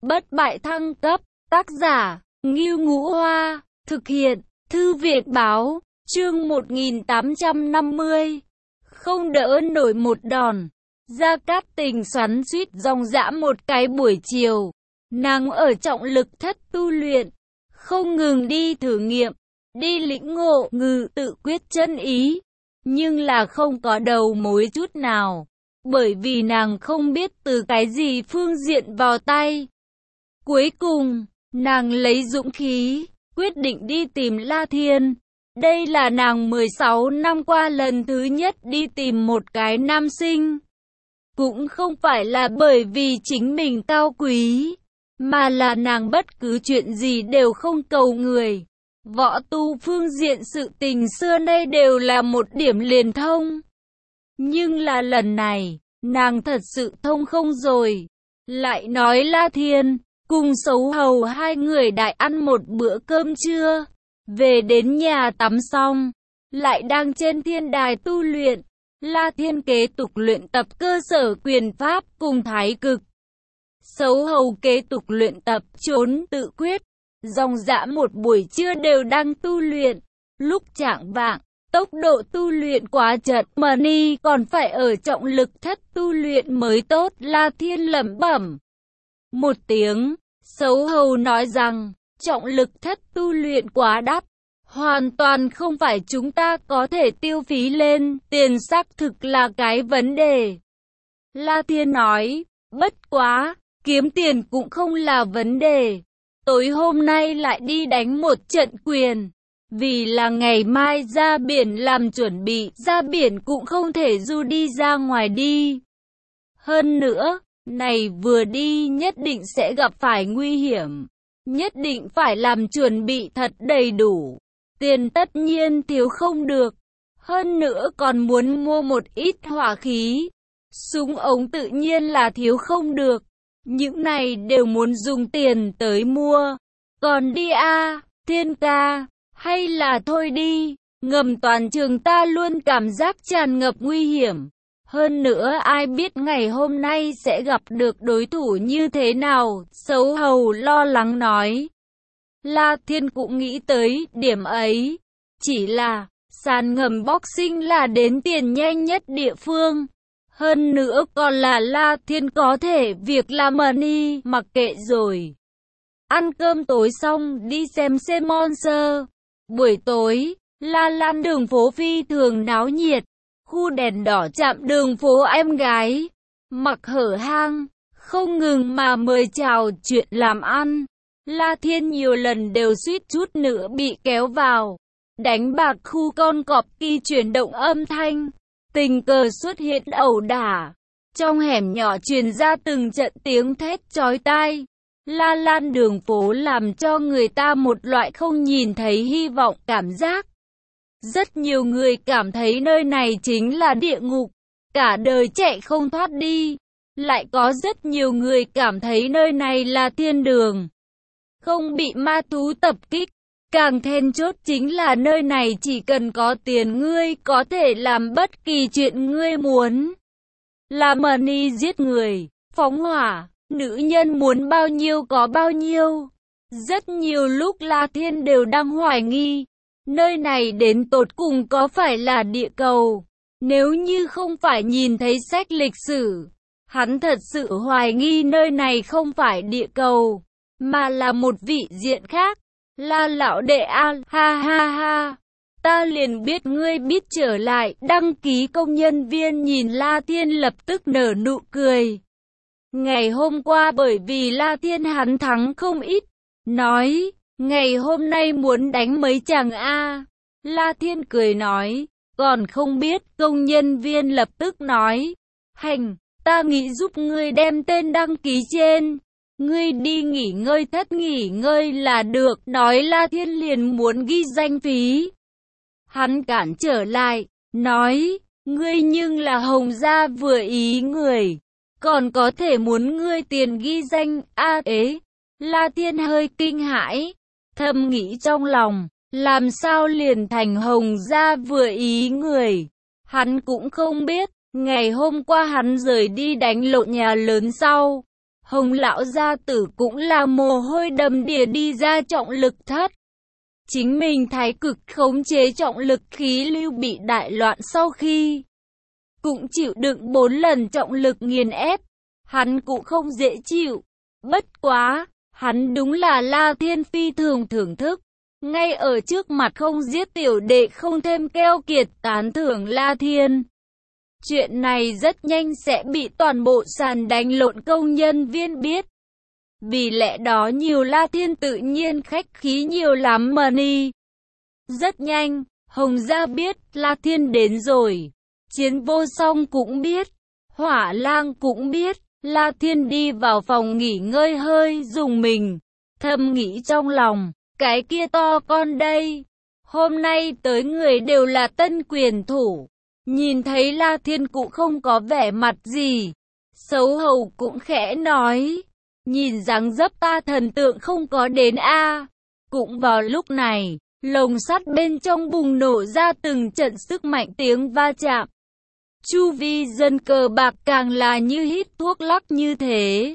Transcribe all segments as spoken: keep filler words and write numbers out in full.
Bất bại thăng cấp, tác giả, Ngưu Ngũ Hoa, thực hiện, Thư viện Báo, chương một nghìn tám trăm năm mươi. Không đỡ nổi một đòn. Gia Cát Tình xoắn xuýt dòng dã một cái buổi chiều. Nàng ở trọng lực thất tu luyện, không ngừng đi thử nghiệm, đi lĩnh ngộ ngự tự quyết chân ý, nhưng là không có đầu mối chút nào, bởi vì nàng không biết từ cái gì phương diện vào tay. Cuối cùng, nàng lấy dũng khí, quyết định đi tìm La Thiên. Đây là nàng mười sáu năm qua lần thứ nhất đi tìm một cái nam sinh. Cũng không phải là bởi vì chính mình cao quý, mà là nàng bất cứ chuyện gì đều không cầu người. Võ tu phương diện sự tình xưa nay đều là một điểm liền thông. Nhưng là lần này, nàng thật sự thông không rồi. Lại nói La Thiên, cùng Sấu Hầu hai người đại ăn một bữa cơm trưa. Về đến nhà tắm xong, lại đang trên thiên đài tu luyện. La Thiên kế tục luyện tập cơ sở quyền pháp cùng thái cực. Sấu Hầu kế tục luyện tập trốn tự quyết. Dòng dã một buổi trưa đều đang tu luyện. Lúc chạng vạng, tốc độ tu luyện quá chậm, Mani còn phải ở trọng lực thất tu luyện mới tốt. La Thiên lẩm bẩm một tiếng. Sấu Hầu nói rằng, trọng lực thất tu luyện quá đắt, hoàn toàn không phải chúng ta có thể tiêu phí lên, tiền xác thực là cái vấn đề. La Thiên nói, bất quá, kiếm tiền cũng không là vấn đề. Tối hôm nay lại đi đánh một trận quyền, vì là ngày mai ra biển làm chuẩn bị, ra biển cũng không thể du đi ra ngoài đi. Hơn nữa, này vừa đi nhất định sẽ gặp phải nguy hiểm, nhất định phải làm chuẩn bị thật đầy đủ. Tiền tất nhiên thiếu không được, hơn nữa còn muốn mua một ít hỏa khí. Súng ống tự nhiên là thiếu không được, những này đều muốn dùng tiền tới mua. Còn đi a à, Thiên ca, hay là thôi đi, ngầm toàn trường ta luôn cảm giác tràn ngập nguy hiểm. Hơn nữa ai biết ngày hôm nay sẽ gặp được đối thủ như thế nào, Sấu Hầu lo lắng nói. La Thiên cũng nghĩ tới điểm ấy, chỉ là sàn ngầm boxing là đến tiền nhanh nhất địa phương. Hơn nữa còn là La Thiên có thể việc làm money mặc kệ rồi. Ăn cơm tối xong đi xem xem monster. Buổi tối, La Lan đường phố phi thường náo nhiệt. Khu đèn đỏ chạm đường phố em gái, mặc hở hang, không ngừng mà mời chào chuyện làm ăn. La Thiên nhiều lần đều suýt chút nữa bị kéo vào. Đánh bạc khu con cọp kỳ chuyển động âm thanh. Tình cờ xuất hiện ẩu đả. Trong hẻm nhỏ truyền ra từng trận tiếng thét chói tai. La Lan đường phố làm cho người ta một loại không nhìn thấy hy vọng cảm giác. Rất nhiều người cảm thấy nơi này chính là địa ngục, cả đời chạy không thoát đi. Lại có rất nhiều người cảm thấy nơi này là thiên đường, không bị ma thú tập kích. Càng then chốt chính là nơi này chỉ cần có tiền ngươi có thể làm bất kỳ chuyện ngươi muốn. Làm money giết người, phóng hỏa, nữ nhân muốn bao nhiêu có bao nhiêu. Rất nhiều lúc La Thiên đều đang hoài nghi, nơi này đến tột cùng có phải là địa cầu? Nếu như không phải nhìn thấy sách lịch sử, hắn thật sự hoài nghi nơi này không phải địa cầu, mà là một vị diện khác. La lão đệ a, ha ha ha, ta liền biết ngươi biết trở lại. Đăng ký công nhân viên nhìn La Thiên lập tức nở nụ cười. Ngày hôm qua bởi vì La Thiên hắn thắng không ít, nói, ngày hôm nay muốn đánh mấy chàng a. La Thiên cười nói, còn không biết. Công nhân viên lập tức nói, hành, ta nghĩ giúp ngươi đem tên đăng ký trên. Ngươi đi nghỉ ngơi thất nghỉ ngơi là được. Nói La Thiên liền muốn ghi danh phí. Hắn cản trở lại, nói, ngươi nhưng là Hồng gia vừa ý người, còn có thể muốn ngươi tiền ghi danh a à, ế. La Thiên hơi kinh hãi, thầm nghĩ trong lòng, làm sao liền thành Hồng gia vừa ý người. Hắn cũng không biết, ngày hôm qua hắn rời đi đánh lộn nhà lớn sau, Hồng lão gia tử cũng là mồ hôi đầm đìa đi ra trọng lực thất. Chính mình thái cực khống chế trọng lực khí lưu bị đại loạn sau khi cũng chịu đựng bốn lần trọng lực nghiền ép, hắn cũng không dễ chịu. Bất quá, hắn đúng là La Thiên phi thường thưởng thức. Ngay ở trước mặt không giết tiểu đệ không thêm keo kiệt tán thưởng La Thiên. Chuyện này rất nhanh sẽ bị toàn bộ sàn đánh lộn công nhân viên biết. Vì lẽ đó nhiều La Thiên tự nhiên khách khí nhiều lắm mà ni. Rất nhanh, Hồng Gia biết La Thiên đến rồi. Chiến Vô Song cũng biết. Hỏa Lang cũng biết. La Thiên đi vào phòng nghỉ ngơi hơi dùng mình. Thầm nghĩ trong lòng, cái kia to con đây. Hôm nay tới người đều là tân quyền thủ. Nhìn thấy La Thiên cũng không có vẻ mặt gì. Xấu hầu cũng khẽ nói. Nhìn dáng dấp ta thần tượng không có đến a. Cũng vào lúc này, lồng sắt bên trong bùng nổ ra từng trận sức mạnh tiếng va chạm. Chu vi dân cờ bạc càng là như hít thuốc lắc như thế.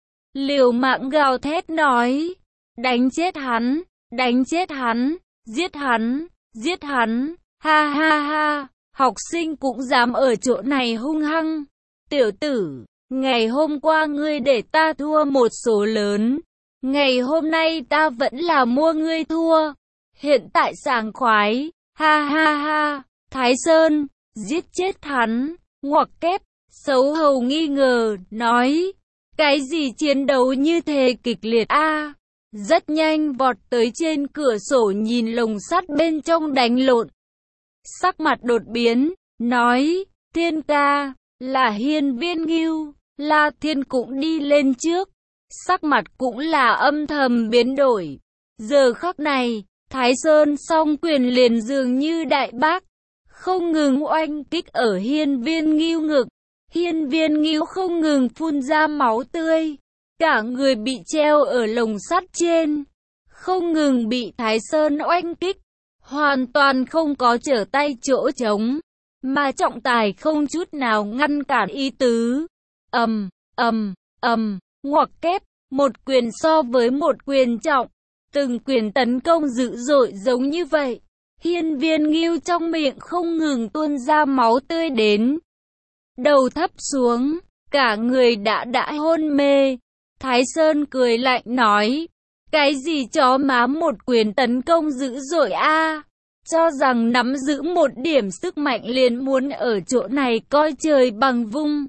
Liều mạng gào thét nói. Đánh chết hắn, đánh chết hắn, giết hắn, giết hắn, ha ha ha. Học sinh cũng dám ở chỗ này hung hăng. Tiểu tử, ngày hôm qua ngươi để ta thua một số lớn. Ngày hôm nay ta vẫn là mua ngươi thua. Hiện tại sảng khoái, ha ha ha. Thái Sơn, giết chết hắn, ngoặc kép. Xấu hầu nghi ngờ, nói. Cái gì chiến đấu như thế kịch liệt a? Rất nhanh vọt tới trên cửa sổ nhìn lồng sắt bên trong đánh lộn. Sắc mặt đột biến, nói, Thiên ca, là Hiên Viên Ngưu. La Thiên cũng đi lên trước, sắc mặt cũng là âm thầm biến đổi. Giờ khắc này, Thái Sơn song quyền liền dường như đại bác, không ngừng oanh kích ở Hiên Viên Ngưu ngực. Hiên Viên Ngưu không ngừng phun ra máu tươi, cả người bị treo ở lồng sắt trên, không ngừng bị Thái Sơn oanh kích. Hoàn toàn không có trở tay chỗ trống, mà trọng tài không chút nào ngăn cản ý tứ. Ầm, ầm, ầm, ngoặc kép, một quyền so với một quyền trọng, từng quyền tấn công dữ dội giống như vậy. Hiên Viên Ngưu trong miệng không ngừng tuôn ra máu tươi đến. Đầu thấp xuống, cả người đã đã hôn mê. Thái Sơn cười lạnh nói. Cái gì chó má một quyền tấn công dữ dội a? Cho rằng nắm giữ một điểm sức mạnh liền muốn ở chỗ này coi trời bằng vung.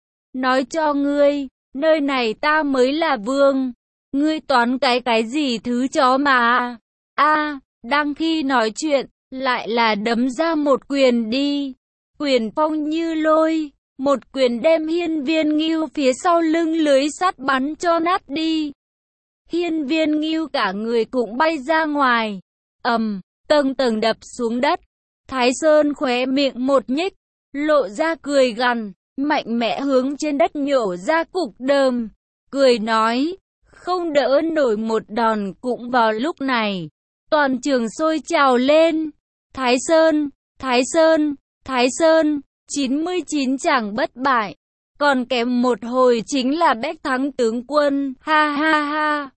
Nói cho ngươi, nơi này ta mới là vương. Ngươi toán cái cái gì thứ chó má? A, đang khi nói chuyện, lại là đấm ra một quyền đi. Quyền phong như lôi, một quyền đem Hiên Viên Ngưu phía sau lưng lưới sắt bắn cho nát đi. Hiên Viên Ngưu cả người cũng bay ra ngoài. Ầm, tầng tầng đập xuống đất. Thái Sơn khóe miệng một nhếch, lộ ra cười gằn, mạnh mẽ hướng trên đất nhổ ra cục đờm, cười nói, không đỡ nổi một đòn. Cũng vào lúc này, toàn trường sôi trào lên. Thái Sơn, Thái Sơn, Thái Sơn, chín mươi chín chàng bất bại, còn kém một hồi chính là bách thắng tướng quân, ha ha ha.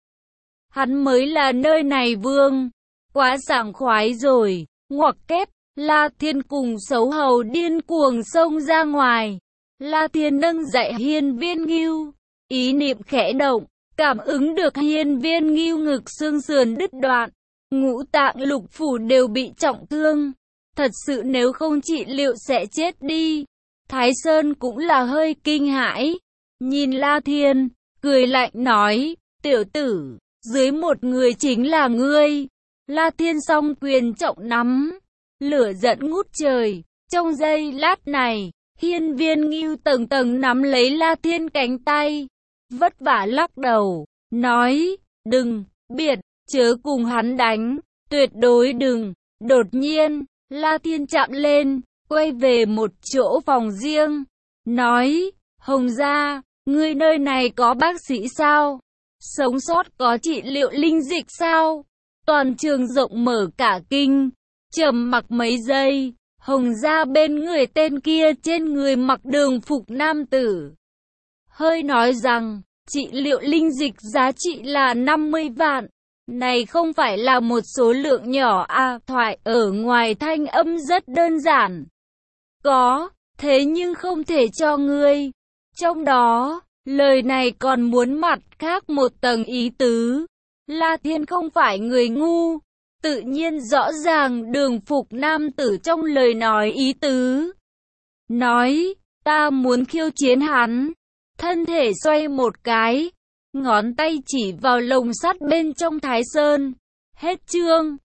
Hắn mới là nơi này vương, quá sảng khoái rồi, ngoặc kép. La Thiên cùng xấu hầu điên cuồng xông ra ngoài. La Thiên nâng dậy Hiên Viên Ngưu, ý niệm khẽ động, cảm ứng được Hiên Viên Ngưu ngực xương sườn đứt đoạn, ngũ tạng lục phủ đều bị trọng thương. Thật sự nếu không trị liệu sẽ chết đi. Thái Sơn cũng là hơi kinh hãi, nhìn La Thiên, cười lạnh nói, tiểu tử, dưới một người chính là ngươi. La Thiên song quyền trọng nắm, lửa giận ngút trời. Trong giây lát này, Hiên Viên Ngưu tầng tầng nắm lấy La Thiên cánh tay, vất vả lắc đầu, nói, đừng, biệt, chớ cùng hắn đánh, tuyệt đối đừng. Đột nhiên, La Thiên chạm lên, quay về một chỗ phòng riêng, nói, Hồng gia, ngươi nơi này có bác sĩ sao? Sống sót có trị liệu linh dịch sao? Toàn trường rộng mở cả kinh, trầm mặc mấy giây, Hồng gia bên người tên kia trên người mặc đường phục nam tử, hơi nói rằng, trị liệu linh dịch giá trị là năm mươi vạn. Này không phải là một số lượng nhỏ à, thoại ở ngoài thanh âm rất đơn giản. Có, thế nhưng không thể cho ngươi. Trong đó, lời này còn muốn mặt khác một tầng ý tứ. La Thiên không phải người ngu, tự nhiên rõ ràng Đường Phục nam tử trong lời nói ý tứ. Nói, ta muốn khiêu chiến hắn. Thân thể xoay một cái, ngón tay chỉ vào lồng sắt bên trong Thái Sơn. Hết chương.